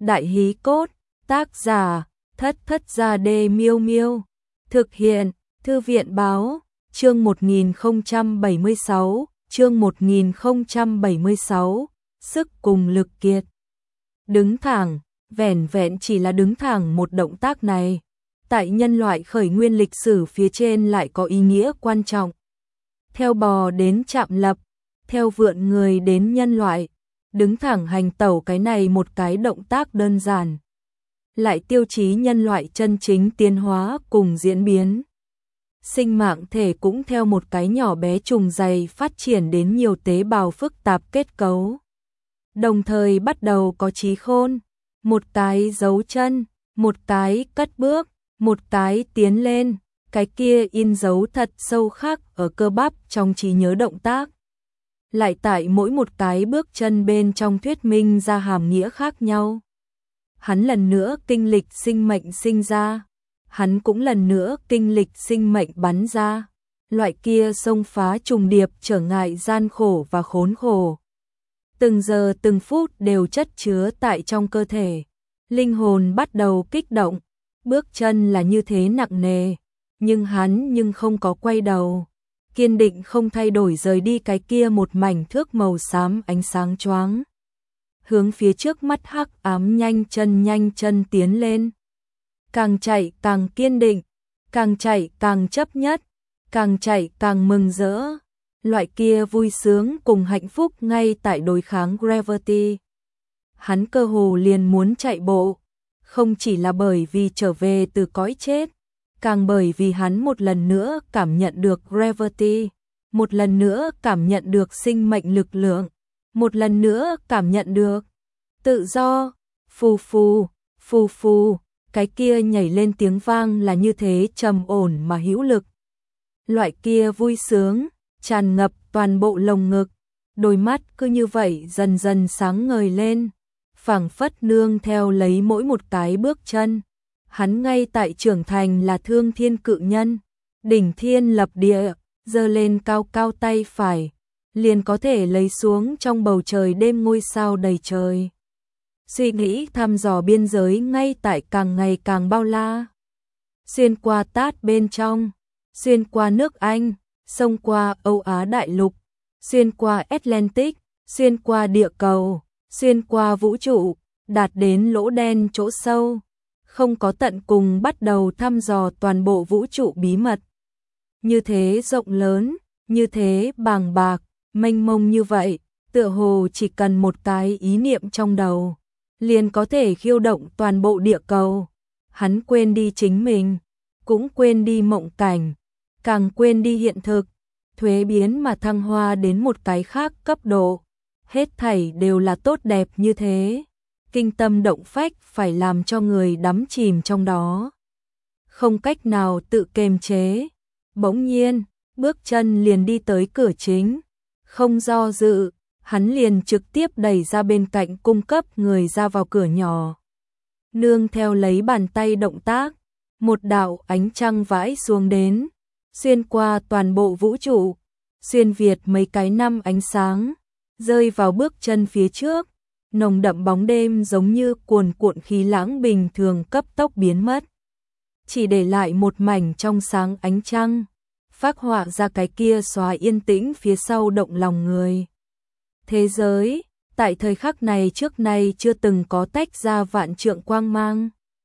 Đại hí cốt, tác giả, Thất Thất Gia Đê Miêu Miêu. Thực hiện, Thư viện báo, chương 1076, chương 1076, sức cùng lực kiệt. Đứng thẳng, vẻn vẹn chỉ là đứng thẳng một động tác này, tại nhân loại khởi nguyên lịch sử phía trên lại có ý nghĩa quan trọng. Theo bò đến chạm lập, theo vượn người đến nhân loại, đứng thẳng hành tẩu cái này một cái động tác đơn giản, lại tiêu chí nhân loại chân chính tiến hóa cùng diễn biến. Sinh mạng thể cũng theo một cái nhỏ bé trùng dày phát triển đến nhiều tế bào phức tạp kết cấu. Đồng thời bắt đầu có trí khôn, một cái giấu chân, một cái cất bước, một cái tiến lên, cái kia in dấu thật sâu khắc ở cơ bắp trong trí nhớ động tác. Lại tại mỗi một cái bước chân bên trong thuyết minh ra hàm nghĩa khác nhau. Hắn lần nữa kinh lịch sinh mệnh sinh ra, hắn cũng lần nữa kinh lịch sinh mệnh bắn ra, loại kia xông phá trùng điệp trở ngại gian khổ và khốn khổ. Từng giờ từng phút đều chất chứa tại trong cơ thể, linh hồn bắt đầu kích động, bước chân là như thế nặng nề, nhưng hắn không có quay đầu, kiên định không thay đổi rời đi cái kia một mảnh thước màu xám ánh sáng choáng. Hướng phía trước mắt hắc ám nhanh chân tiến lên. Càng chạy càng kiên định, càng chạy càng chấp nhất, càng chạy càng mừng rỡ. Loại kia vui sướng cùng hạnh phúc ngay tại đối kháng Gravity. Hắn cơ hồ liền muốn chạy bộ, không chỉ là bởi vì trở về từ cõi chết, càng bởi vì hắn một lần nữa cảm nhận được Gravity, một lần nữa cảm nhận được sinh mệnh lực lượng, một lần nữa cảm nhận được tự do. Phù phù, phù phù, cái kia nhảy lên tiếng vang là như thế trầm ổn mà hữu lực. Loại kia vui sướng tràn ngập toàn bộ lồng ngực, đôi mắt cứ như vậy dần dần sáng ngời lên, phảng phất nương theo lấy mỗi một cái bước chân. Hắn ngay tại trưởng thành là thương thiên cự nhân, đỉnh thiên lập địa, giơ lên cao cao tay phải, liền có thể lấy xuống trong bầu trời đêm ngôi sao đầy trời. Suy nghĩ thăm dò biên giới ngay tại càng ngày càng bao la. Xuyên qua Tát bên trong, xuyên qua nước Anh, xông qua Âu Á đại lục, xuyên qua Atlantic, xuyên qua địa cầu, xuyên qua vũ trụ, đạt đến lỗ đen chỗ sâu. Không có tận cùng bắt đầu thăm dò toàn bộ vũ trụ bí mật. Như thế rộng lớn, như thế bàng bạc, mênh mông như vậy, tựa hồ chỉ cần một cái ý niệm trong đầu, liền có thể khiêu động toàn bộ địa cầu. Hắn quên đi chính mình, cũng quên đi mộng cảnh, càng quên đi hiện thực, thuế biến mà thăng hoa đến một cái khác cấp độ. Hết thảy đều là tốt đẹp như thế, kinh tâm động phách phải làm cho người đắm chìm trong đó. Không cách nào tự kiềm chế, bỗng nhiên, bước chân liền đi tới cửa chính, không do dự, hắn liền trực tiếp đẩy ra bên cạnh cung cấp người ra vào cửa nhỏ. Nương theo lấy bàn tay động tác, một đạo ánh trăng vãi xuống đến, xuyên qua toàn bộ vũ trụ, xuyên việt mấy cái năm ánh sáng, rơi vào bước chân phía trước. Nồng đậm bóng đêm giống như cuồn cuộn khí lãng bình thường cấp tốc biến mất, chỉ để lại một mảnh trong sáng ánh trăng, phác họa ra cái kia xóa yên tĩnh phía sau động lòng người. Thế giới, tại thời khắc này trước nay chưa từng có tách ra vạn trượng quang mang.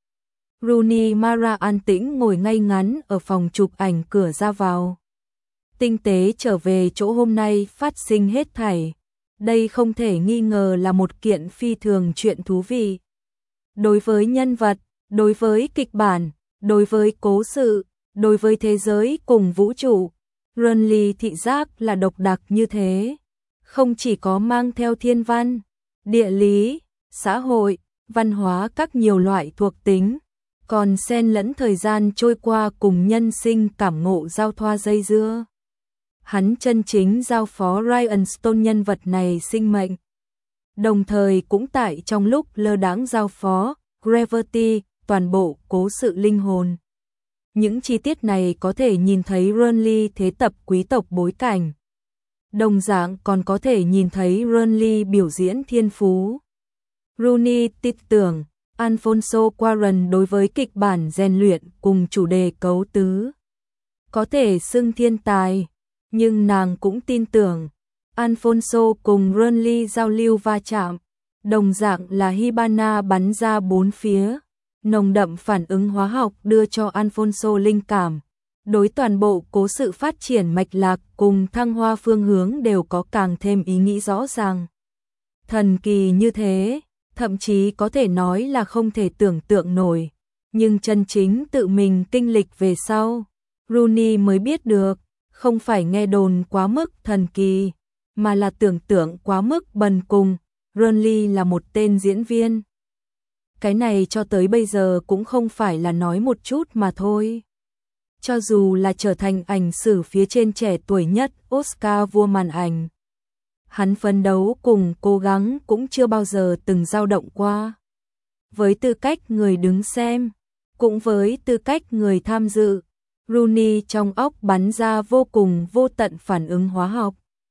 Rooney Mara an tĩnh ngồi ngay ngắn ở phòng chụp ảnh cửa ra vào. Tinh tế trở về chỗ hôm nay phát sinh hết thảy. Đây không thể nghi ngờ là một kiện phi thường chuyện thú vị. Đối với nhân vật, đối với kịch bản, đối với cố sự, đối với thế giới cùng vũ trụ, Renly thị giác là độc đặc như thế. Không chỉ có mang theo thiên văn, địa lý, xã hội, văn hóa các nhiều loại thuộc tính, còn xen lẫn thời gian trôi qua cùng nhân sinh cảm ngộ giao thoa dây dưa. Hắn chân chính giao phó Ryan Stone nhân vật này sinh mệnh, đồng thời cũng tại trong lúc lơ đãng giao phó Gravity toàn bộ cố sự linh hồn. Những chi tiết này có thể nhìn thấy Renly thế tập quý tộc bối cảnh, đồng dạng còn có thể nhìn thấy Renly biểu diễn thiên phú. Rooney tin tưởng Alfonso Cuarón đối với kịch bản rèn luyện cùng chủ đề cấu tứ có thể xưng thiên tài, nhưng nàng cũng tin tưởng Alfonso cùng Burnley giao lưu va chạm, đồng dạng là Hibana bắn ra bốn phía, nồng đậm phản ứng hóa học đưa cho Alfonso linh cảm, đối toàn bộ cố sự phát triển mạch lạc cùng thăng hoa phương hướng đều có càng thêm ý nghĩ rõ ràng. Thần kỳ như thế, thậm chí có thể nói là không thể tưởng tượng nổi, nhưng chân chính tự mình kinh lịch về sau, Rooney mới biết được, không phải nghe đồn quá mức thần kỳ, mà là tưởng tượng quá mức bần cùng. Burnley là một tên diễn viên. Cái này cho tới bây giờ cũng không phải là nói một chút mà thôi. Cho dù là trở thành ảnh sử phía trên trẻ tuổi nhất Oscar vua màn ảnh, hắn phấn đấu cùng cố gắng cũng chưa bao giờ từng dao động qua. Với tư cách người đứng xem, cũng với tư cách người tham dự, Rooney trong óc bắn ra vô cùng vô tận phản ứng hóa học.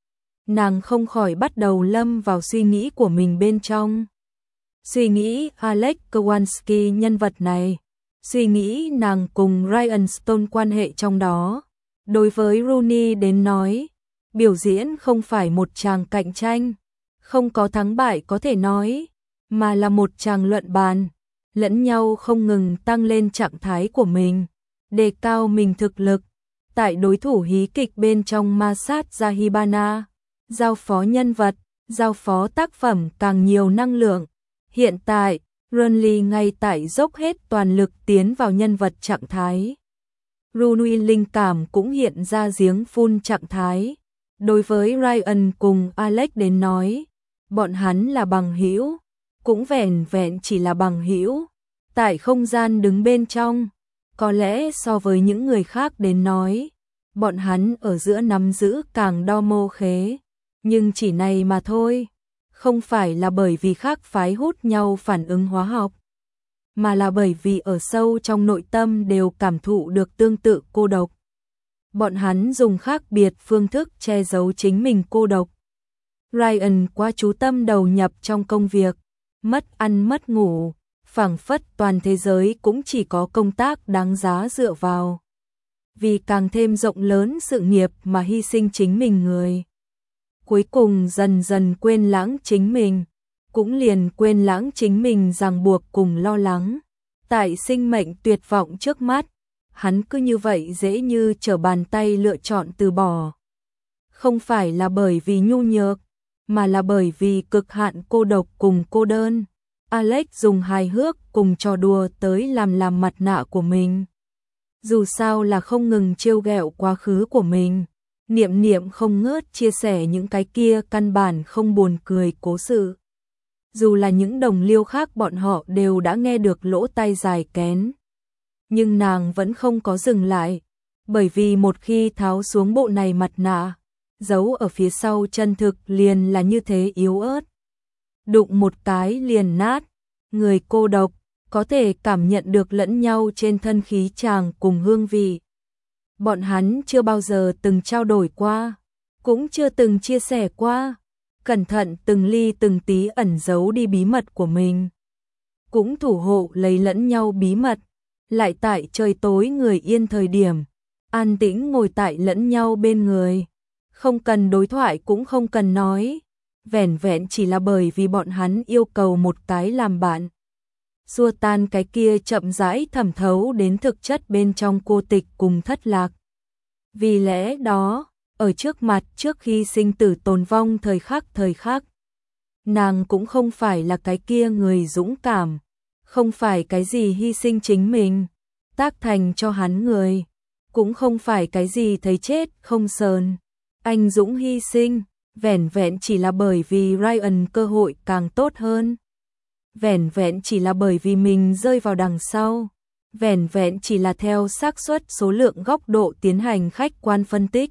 Nàng không khỏi bắt đầu lâm vào suy nghĩ của mình bên trong. Suy nghĩ Alex Kowalski nhân vật này, suy nghĩ nàng cùng Ryan Stone quan hệ trong đó. Đối với Rooney đến nói, biểu diễn không phải một tràng cạnh tranh, không có thắng bại có thể nói, mà là một tràng luận bàn, lẫn nhau không ngừng tăng lên trạng thái của mình, đề cao mình thực lực. Tại đối thủ hí kịch bên trong ma sát ra Hibana, giao phó nhân vật, giao phó tác phẩm càng nhiều năng lượng. Hiện tại, Burnley ngay tại dốc hết toàn lực tiến vào nhân vật trạng thái. Rooney linh cảm cũng hiện ra giếng phun trạng thái. Đối với Ryan cùng Alex đến nói, bọn hắn là bằng hữu, cũng vẻn vẹn chỉ là bằng hữu. Tại không gian đứng bên trong, có lẽ so với những người khác đến nói, bọn hắn ở giữa nắm giữ càng đo mô khế, nhưng chỉ này mà thôi, không phải là bởi vì khác phái hút nhau phản ứng hóa học, mà là bởi vì ở sâu trong nội tâm đều cảm thụ được tương tự cô độc. Bọn hắn dùng khác biệt phương thức che giấu chính mình cô độc. Ryan quá chú tâm đầu nhập trong công việc, mất ăn mất ngủ, phảng phất toàn thế giới cũng chỉ có công tác đáng giá dựa vào. Vì càng thêm rộng lớn sự nghiệp mà hy sinh chính mình người. Cuối cùng dần dần quên lãng chính mình, cũng liền quên lãng chính mình ràng buộc cùng lo lắng. Tại sinh mệnh tuyệt vọng trước mắt, hắn cứ như vậy dễ như trở bàn tay lựa chọn từ bỏ. Không phải là bởi vì nhu nhược, mà là bởi vì cực hạn cô độc cùng cô đơn. Alex dùng hài hước cùng trò đùa tới làm mặt nạ của mình. Dù sao là không ngừng trêu ghẹo quá khứ của mình, Niệm Niệm không ngớt chia sẻ những cái kia căn bản không buồn cười cố sự. Dù là những đồng liêu khác bọn họ đều đã nghe được lỗ tai dài kén. Nhưng nàng vẫn không có dừng lại, bởi vì một khi tháo xuống bộ này mặt nạ, giấu ở phía sau chân thực liền là như thế yếu ớt. Đụng một cái liền nát, người cô độc, có thể cảm nhận được lẫn nhau trên thân khí chàng cùng hương vị. Bọn hắn chưa bao giờ từng trao đổi qua, cũng chưa từng chia sẻ qua, cẩn thận từng ly từng tí ẩn giấu đi bí mật của mình. Cũng thủ hộ lấy lẫn nhau bí mật, lại tại trời tối người yên thời điểm, an tĩnh ngồi tại lẫn nhau bên người. Không cần đối thoại cũng không cần nói, vẻn vẹn chỉ là bởi vì bọn hắn yêu cầu một cái làm bạn. Xua tan cái kia chậm rãi thẩm thấu đến thực chất bên trong cô tịch cùng thất lạc. Vì lẽ đó, ở trước mặt trước khi sinh tử tồn vong thời khắc, nàng cũng không phải là cái kia người dũng cảm, không phải cái gì hy sinh chính mình, tác thành cho hắn người, cũng không phải cái gì thấy chết không sờn, anh dũng hy sinh, vẻn vẹn chỉ là bởi vì Ryan cơ hội càng tốt hơn. Vẻn vẹn chỉ là bởi vì mình rơi vào đằng sau, vẻn vẹn chỉ là theo xác suất số lượng góc độ tiến hành khách quan phân tích.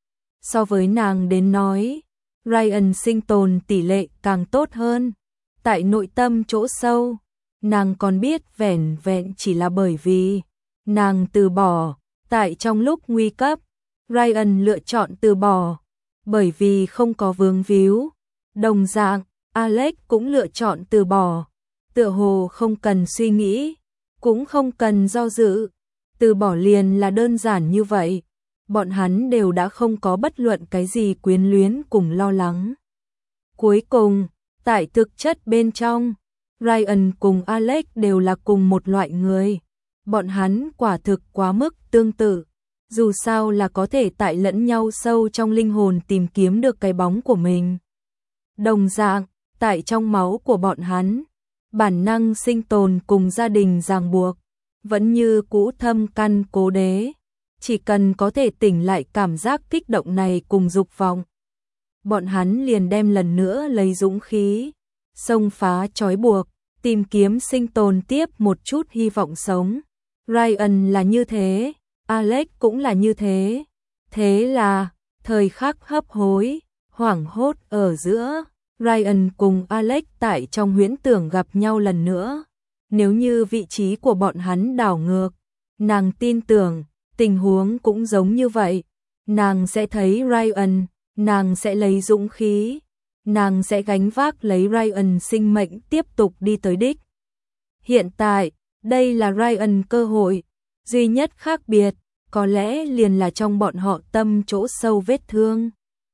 So với nàng đến nói, Ryan sinh tồn tỷ lệ càng tốt hơn. Tại nội tâm chỗ sâu, nàng còn biết vẻn vẹn chỉ là bởi vì nàng từ bỏ. Tại trong lúc nguy cấp, Ryan lựa chọn từ bỏ, bởi vì không có vướng víu. Đồng dạng, Alex cũng lựa chọn từ bỏ, tựa hồ không cần suy nghĩ, cũng không cần do dự, từ bỏ liền là đơn giản như vậy. Bọn hắn đều đã không có bất luận cái gì quyến luyến cùng lo lắng. Cuối cùng, tại thực chất bên trong, Ryan cùng Alex đều là cùng một loại người. Bọn hắn quả thực quá mức tương tự, dù sao là có thể tại lẫn nhau sâu trong linh hồn tìm kiếm được cái bóng của mình. Đồng dạng, tại trong máu của bọn hắn, bản năng sinh tồn cùng gia đình ràng buộc, vẫn như cũ thâm căn cố đế, chỉ cần có thể tỉnh lại cảm giác kích động này cùng dục vọng. Bọn hắn liền đem lần nữa lấy dũng khí, xông phá trói buộc, tìm kiếm sinh tồn tiếp một chút hy vọng sống. Ryan là như thế, Alex cũng là như thế. Thế là, thời khắc hấp hối, hoảng hốt ở giữa, Ryan cùng Alex tại trong huyễn tưởng gặp nhau lần nữa. Nếu như vị trí của bọn hắn đảo ngược, nàng tin tưởng, tình huống cũng giống như vậy. Nàng sẽ thấy Ryan, nàng sẽ lấy dũng khí, nàng sẽ gánh vác lấy Ryan sinh mệnh tiếp tục đi tới đích. Hiện tại, đây là Ryan cơ hội, duy nhất khác biệt, có lẽ liền là trong bọn họ tâm chỗ sâu vết thương.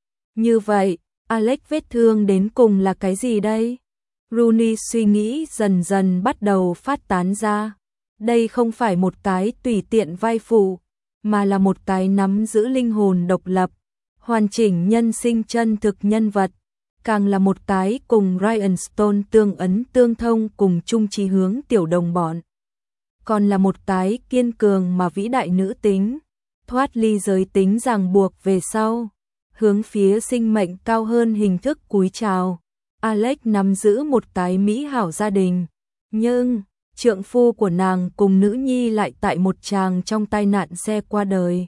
Như vậy, Alex vết thương đến cùng là cái gì đây? Rooney suy nghĩ dần dần bắt đầu phát tán ra. Đây không phải một cái tùy tiện vai phụ, mà là một cái nắm giữ linh hồn độc lập, hoàn chỉnh nhân sinh chân thực nhân vật, càng là một cái cùng Ryan Stone tương ấn tương thông cùng chung chí hướng tiểu đồng bọn. Còn là một cái kiên cường mà vĩ đại nữ tính, thoát ly giới tính ràng buộc về sau, hướng phía sinh mệnh cao hơn hình thức cúi chào. Alex nắm giữ một cái mỹ hảo gia đình, nhưng trượng phu của nàng cùng nữ nhi lại tại một tràng trong tai nạn xe qua đời.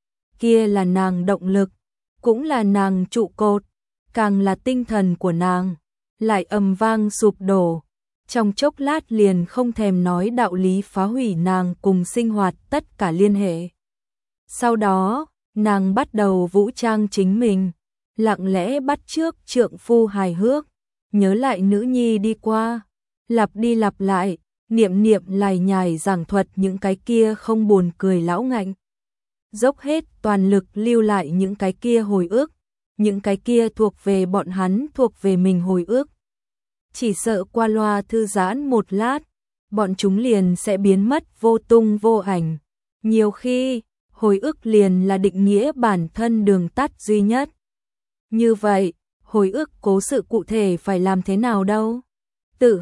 Kia là nàng động lực, cũng là nàng trụ cột, càng là tinh thần của nàng, lại ầm vang sụp đổ. Trong chốc lát liền không thèm nói đạo lý phá hủy nàng cùng sinh hoạt tất cả liên hệ. Sau đó, nàng bắt đầu vũ trang chính mình, lặng lẽ bắt chước trượng phu hài hước, nhớ lại nữ nhi đi qua, lặp đi lặp lại, niệm niệm lải nhải giảng thuật những cái kia không buồn cười lão ngạnh. Dốc hết toàn lực lưu lại những cái kia hồi ức, những cái kia thuộc về bọn hắn, thuộc về mình hồi ức. Chỉ sợ qua loa thư giãn một lát, bọn chúng liền sẽ biến mất vô tung vô ảnh. Nhiều khi, hồi ức liền là định nghĩa bản thân đường tắt duy nhất. Như vậy, hồi ức cố sự cụ thể phải làm thế nào đâu? Tự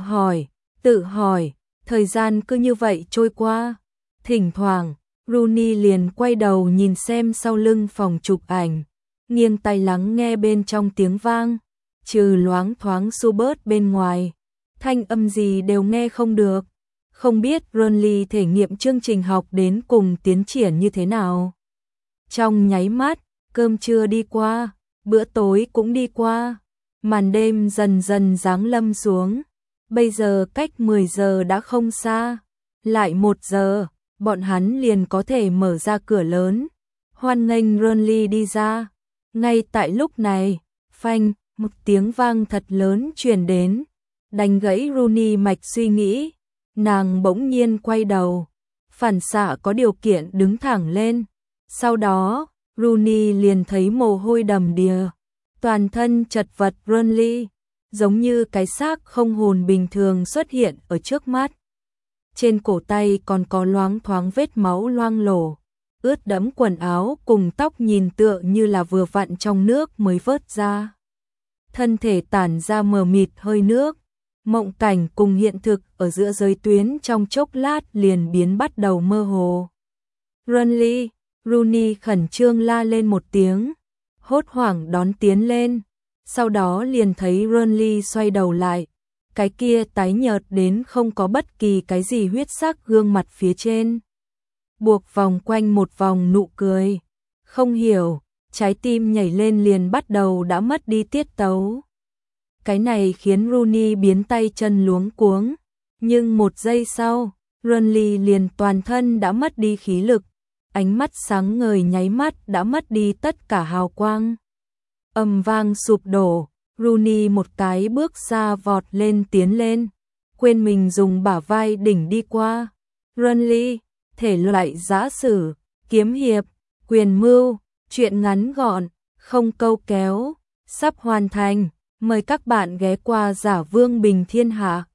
hỏi, thời gian cứ như vậy trôi qua. Thỉnh thoảng, Rooney liền quay đầu nhìn xem sau lưng phòng chụp ảnh, nghiêng tai lắng nghe bên trong tiếng vang, trừ loáng thoáng Schubert bên ngoài, thanh âm gì đều nghe không được. Không biết Ronly thể nghiệm chương trình học đến cùng tiến triển như thế nào. Trong nháy mắt, cơm trưa đi qua, bữa tối cũng đi qua, màn đêm dần dần giáng lâm xuống. Bây giờ cách 10 giờ đã không xa, lại 1 giờ, bọn hắn liền có thể mở ra cửa lớn, hoan nghênh Ronly đi ra. Ngay tại lúc này, phanh, một tiếng vang thật lớn truyền đến, đánh gãy Rooney mạch suy nghĩ. Nàng bỗng nhiên quay đầu, phản xạ có điều kiện đứng thẳng lên. Sau đó, Rooney liền thấy mồ hôi đầm đìa, toàn thân chật vật Ronly, giống như cái xác không hồn bình thường xuất hiện ở trước mắt. Trên cổ tay còn có loáng thoáng vết máu loang lổ, ướt đẫm quần áo cùng tóc nhìn tựa như là vừa vặn trong nước mới vớt ra. Thân thể tản ra mờ mịt hơi nước, mộng cảnh cùng hiện thực ở giữa giới tuyến trong chốc lát liền biến bắt đầu mơ hồ. Ronly, Rooney khẩn trương la lên một tiếng, hốt hoảng đón tiến lên, sau đó liền thấy Ronly xoay đầu lại, cái kia tái nhợt đến không có bất kỳ cái gì huyết sắc gương mặt phía trên, buộc vòng quanh một vòng nụ cười. Không hiểu, trái tim nhảy lên liền bắt đầu đã mất đi tiết tấu. Cái này khiến Rooney biến tay chân luống cuống, nhưng 1 giây sau, Ronly liền toàn thân đã mất đi khí lực, ánh mắt sáng ngời nháy mắt đã mất đi tất cả hào quang. Âm vang sụp đổ, Rooney một cái bước xa vọt lên tiến lên, quên mình dùng bả vai đỉnh đi qua. Runly, thể loại giã sử, kiếm hiệp, quyền mưu, truyện ngắn gọn, không câu kéo, sắp hoàn thành. Mời các bạn ghé qua Giả Vương Bình Thiên Hạ.